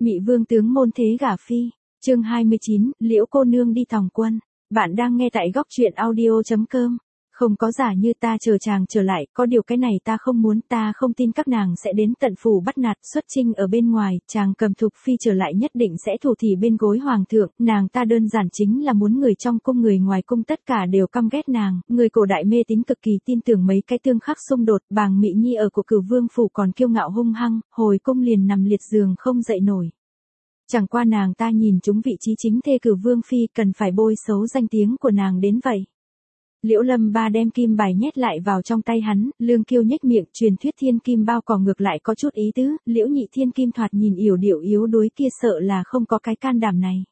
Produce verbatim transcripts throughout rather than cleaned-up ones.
Mị vương tướng môn thế gả phi, chương hai mươi chín, Liễu cô nương đi tòng quân. Bạn đang nghe tại góc truyện audio.com. Không có giả như ta chờ chàng trở lại, có điều cái này ta không muốn, ta không tin các nàng sẽ đến tận phủ bắt nạt xuất chinh ở bên ngoài, chàng cầm Thục phi trở lại nhất định sẽ thủ thỉ bên gối hoàng thượng, nàng ta đơn giản chính là muốn người trong cung người ngoài cung tất cả đều căm ghét nàng, người cổ đại mê tín cực kỳ tin tưởng mấy cái tương khắc xung đột, Bàng Mị Nhi ở của Cửu Vương phủ còn kiêu ngạo hung hăng, hồi cung liền nằm liệt giường không dậy nổi. Chẳng qua nàng ta nhìn chúng vị trí chính thê Cửu Vương phi, cần phải bôi xấu danh tiếng của nàng đến vậy. Liễu Lâm Ba đem kim bài nhét lại vào trong tay hắn, Lương Kiêu nhếch miệng, truyền thuyết thiên kim bao cỏ ngược lại có chút ý tứ, Liễu Nhị thiên kim thoạt nhìn yểu điệu yếu đuối kia sợ là không có cái can đảm này.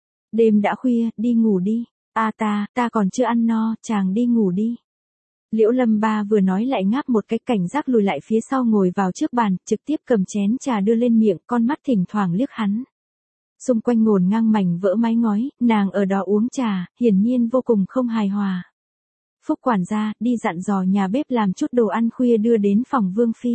Đêm đã khuya, đi ngủ đi. A à ta, ta còn chưa ăn no, chàng đi ngủ đi. Liễu Lâm Ba vừa nói lại ngáp một cái, cảnh giác lùi lại phía sau ngồi vào trước bàn, trực tiếp cầm chén trà đưa lên miệng, con mắt thỉnh thoảng liếc hắn. Xung quanh ngổn ngang mảnh vỡ mái ngói, nàng ở đó uống trà, hiển nhiên vô cùng không hài hòa. Phúc quản gia, đi dặn dò nhà bếp làm chút đồ ăn khuya đưa đến phòng Vương phi.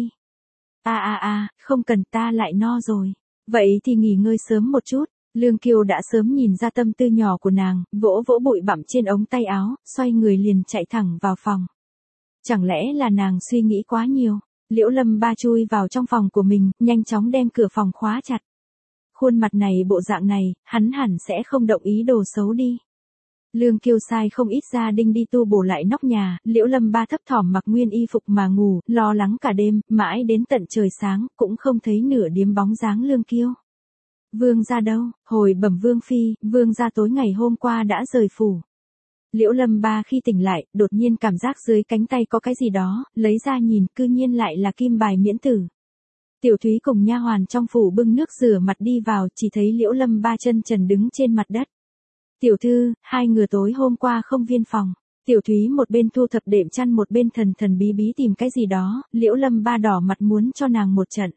A a a, không cần, ta lại no rồi. Vậy thì nghỉ ngơi sớm một chút. Lương Kiều đã sớm nhìn ra tâm tư nhỏ của nàng, vỗ vỗ bụi bặm trên ống tay áo, xoay người liền chạy thẳng vào phòng. Chẳng lẽ là nàng suy nghĩ quá nhiều? Liễu Lâm Ba chui vào trong phòng của mình, nhanh chóng đem cửa phòng khóa chặt. Khuôn mặt này bộ dạng này, hắn hẳn sẽ không động ý đồ xấu đi. Lương Kiêu sai không ít gia đình đi tu bổ lại nóc nhà, Liễu Lâm Ba thấp thỏm mặc nguyên y phục mà ngủ, lo lắng cả đêm, mãi đến tận trời sáng, cũng không thấy nửa điếm bóng dáng Lương Kiêu. Vương gia đâu? Hồi bẩm Vương phi, Vương gia tối ngày hôm qua đã rời phủ. Liễu Lâm Ba khi tỉnh lại, đột nhiên cảm giác dưới cánh tay có cái gì đó, lấy ra nhìn, cư nhiên lại là kim bài miễn tử. Tiểu Thúy cùng nha hoàn trong phủ bưng nước rửa mặt đi vào, chỉ thấy Liễu Lâm Ba chân trần đứng trên mặt đất. Tiểu thư, hai người tối hôm qua không viên phòng. Tiểu Thúy một bên thu thập đệm chăn một bên thần thần bí bí tìm cái gì đó, Liễu Lâm Ba đỏ mặt muốn cho nàng một trận.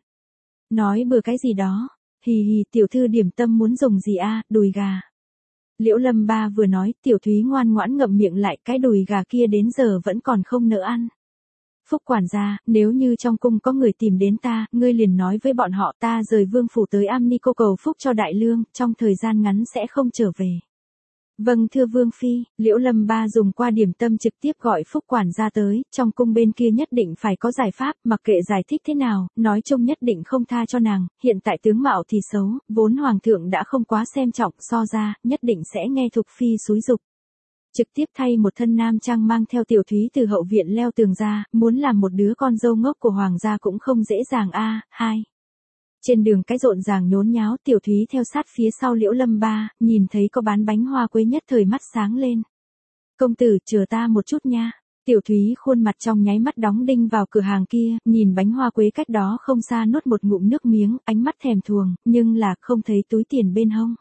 Nói bừa cái gì đó, hì hì, tiểu thư điểm tâm muốn dùng gì a? Đùi gà. Liễu Lâm Ba vừa nói, Tiểu Thúy ngoan ngoãn ngậm miệng lại, cái đùi gà kia đến giờ vẫn còn không nỡ ăn. Phúc quản gia, nếu như trong cung có người tìm đến ta, ngươi liền nói với bọn họ ta rời vương phủ tới Am Ni cô cầu phúc cho đại lương, trong thời gian ngắn sẽ không trở về. Vâng thưa Vương phi, Liễu Lâm Ba dùng qua điểm tâm trực tiếp gọi Phúc quản gia tới, trong cung bên kia nhất định phải có giải pháp, mặc kệ giải thích thế nào, nói chung nhất định không tha cho nàng, hiện tại tướng mạo thì xấu, vốn hoàng thượng đã không quá xem trọng, so ra, nhất định sẽ nghe Thục phi xúi giục. Trực tiếp thay một thân nam trang mang theo Tiểu Thúy từ hậu viện leo tường ra, muốn làm một đứa con dâu ngốc của hoàng gia cũng không dễ dàng a. Hai. Trên đường cái rộn ràng nhốn nháo, Tiểu Thúy theo sát phía sau Liễu Lâm Ba, nhìn thấy có bán bánh hoa quế nhất thời mắt sáng lên. Công tử, chờ ta một chút nha. Tiểu Thúy khuôn mặt trong nháy mắt đóng đinh vào cửa hàng kia, nhìn bánh hoa quế cách đó không xa nuốt một ngụm nước miếng, ánh mắt thèm thuồng, nhưng là không thấy túi tiền bên hông.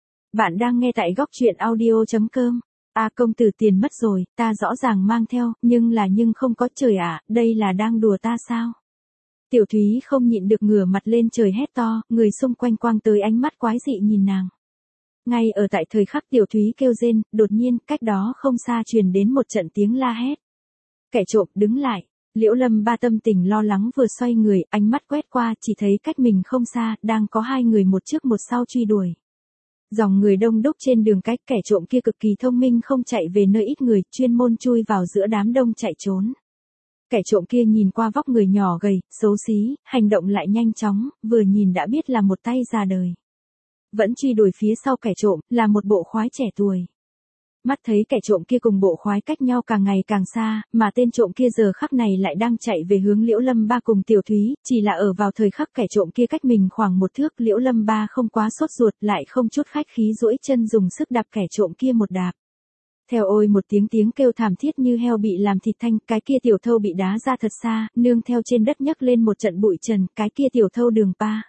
Bạn đang nghe tại góc truyện audio.com. À công tử, tiền mất rồi, ta rõ ràng mang theo, nhưng là nhưng không có, trời ạ, đây là đang đùa ta sao? Tiểu Thúy không nhịn được ngửa mặt lên trời hét to, người xung quanh quang tới ánh mắt quái dị nhìn nàng. Ngay ở tại thời khắc Tiểu Thúy kêu rên, đột nhiên, cách đó không xa truyền đến một trận tiếng la hét. Kẻ trộm, đứng lại. Liễu Lâm Ba tâm tình lo lắng vừa xoay người, ánh mắt quét qua, chỉ thấy cách mình không xa, đang có hai người một trước một sau truy đuổi. Dòng người đông đúc trên đường cách, kẻ trộm kia cực kỳ thông minh không chạy về nơi ít người, chuyên môn chui vào giữa đám đông chạy trốn. Kẻ trộm kia nhìn qua vóc người nhỏ gầy, xấu xí, hành động lại nhanh chóng, vừa nhìn đã biết là một tay già đời. Vẫn truy đuổi phía sau kẻ trộm, là một bộ khoái trẻ tuổi. Mắt thấy kẻ trộm kia cùng bộ khoái cách nhau càng ngày càng xa, mà tên trộm kia giờ khắc này lại đang chạy về hướng Liễu Lâm Ba cùng Tiểu Thúy, chỉ là ở vào thời khắc kẻ trộm kia cách mình khoảng một thước, Liễu Lâm Ba không quá sốt ruột, lại không chút khách khí duỗi chân dùng sức đạp kẻ trộm kia một đạp. Theo ôi một tiếng tiếng kêu thảm thiết như heo bị làm thịt thanh, cái kia tiểu thâu bị đá ra thật xa, nương theo trên đất nhấc lên một trận bụi trần, cái kia tiểu thâu đường pa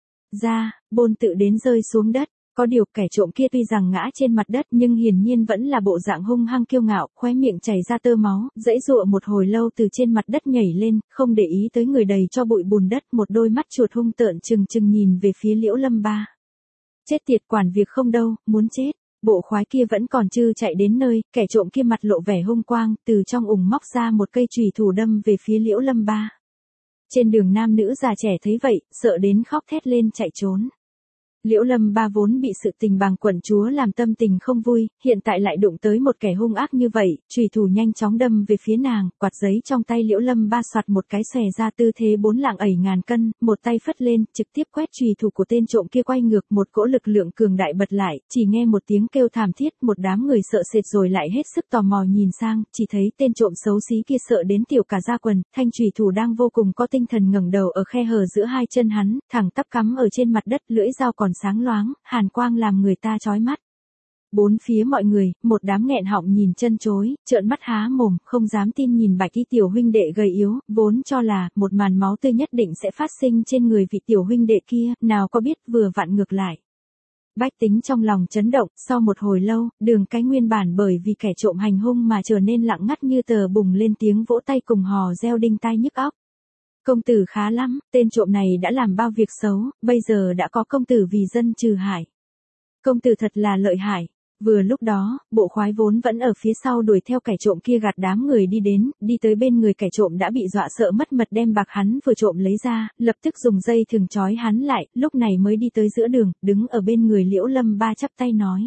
ra, bôn tự đến rơi xuống đất. Có điều kẻ trộm kia tuy rằng ngã trên mặt đất nhưng hiển nhiên vẫn là bộ dạng hung hăng kiêu ngạo, khóe miệng chảy ra tơ máu, dãy dụa một hồi lâu từ trên mặt đất nhảy lên, không để ý tới người đầy cho bụi bùn đất, một đôi mắt chuột hung tợn trừng trừng nhìn về phía Liễu Lâm Ba. Chết tiệt, quản việc không đâu, muốn chết. Bộ khoái kia vẫn còn chưa chạy đến nơi, kẻ trộm kia mặt lộ vẻ hung quang, từ trong ủng móc ra một cây chùy thủ đâm về phía Liễu Lâm Ba. Trên đường nam nữ già trẻ thấy vậy, sợ đến khóc thét lên chạy trốn. Liễu Lâm Ba vốn bị sự tình bàng quận chúa làm tâm tình không vui, hiện tại lại đụng tới một kẻ hung ác như vậy, chùy thủ nhanh chóng đâm về phía nàng, quạt giấy trong tay Liễu Lâm Ba soạt một cái xòe ra tư thế bốn lạng ẩy ngàn cân, một tay phất lên, trực tiếp quét chùy thủ của tên trộm kia quay ngược, một cỗ lực lượng cường đại bật lại, chỉ nghe một tiếng kêu thảm thiết, một đám người sợ sệt rồi lại hết sức tò mò nhìn sang, chỉ thấy tên trộm xấu xí kia sợ đến tiểu cả da quần, thanh chùy thủ đang vô cùng có tinh thần ngẩng đầu ở khe hở giữa hai chân hắn, thẳng tắp cắm ở trên mặt đất, lưỡi dao còn sáng loáng, hàn quang làm người ta chói mắt. Bốn phía mọi người, một đám nghẹn họng nhìn chân chối, trợn mắt há mồm, không dám tin nhìn Bạch Y tiểu huynh đệ gầy yếu, vốn cho là một màn máu tươi nhất định sẽ phát sinh trên người vị tiểu huynh đệ kia, nào có biết vừa vặn ngược lại. Bách tính trong lòng chấn động, sau một hồi lâu, Đường Cái nguyên bản bởi vì kẻ trộm hành hung mà trở nên lặng ngắt như tờ bùng lên tiếng vỗ tay cùng hò reo đinh tai nhức óc. Công tử khá lắm, tên trộm này đã làm bao việc xấu, bây giờ đã có công tử vì dân trừ hại. Công tử thật là lợi hại. Vừa lúc đó, bộ khoái vốn vẫn ở phía sau đuổi theo kẻ trộm kia gạt đám người đi đến, đi tới bên người kẻ trộm đã bị dọa sợ mất mật đem bạc hắn vừa trộm lấy ra, lập tức dùng dây thừng trói hắn lại, lúc này mới đi tới giữa đường, đứng ở bên người Liễu Lâm Ba chắp tay nói.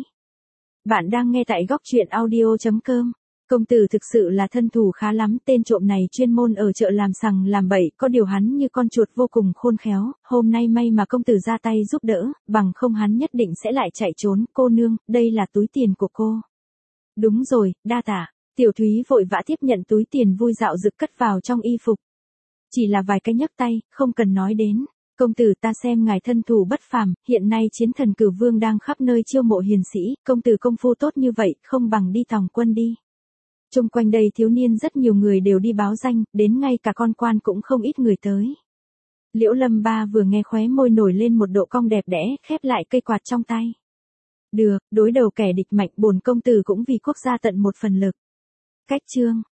Bạn đang nghe tại góc truyện audio chấm com. Công tử thực sự là thân thủ khá lắm, tên trộm này chuyên môn ở chợ làm sằng làm bậy, có điều hắn như con chuột vô cùng khôn khéo, hôm nay may mà công tử ra tay giúp đỡ, bằng không hắn nhất định sẽ lại chạy trốn, cô nương, đây là túi tiền của cô. Đúng rồi, đa tạ, Tiểu Thúy vội vã tiếp nhận túi tiền vui dạo rực cất vào trong y phục. Chỉ là vài cái nhấc tay, không cần nói đến. Công tử ta xem ngài thân thủ bất phàm, hiện nay chiến thần Cửu Vương đang khắp nơi chiêu mộ hiền sĩ, công tử công phu tốt như vậy, không bằng đi tòng quân đi. Chung quanh đây thiếu niên rất nhiều người đều đi báo danh, đến ngay cả con quan cũng không ít người tới. Liễu Lâm Ba vừa nghe khóe môi nổi lên một độ cong đẹp đẽ, khép lại cây quạt trong tay. Được, đối đầu kẻ địch mạnh bổn công tử cũng vì quốc gia tận một phần lực. Cách chương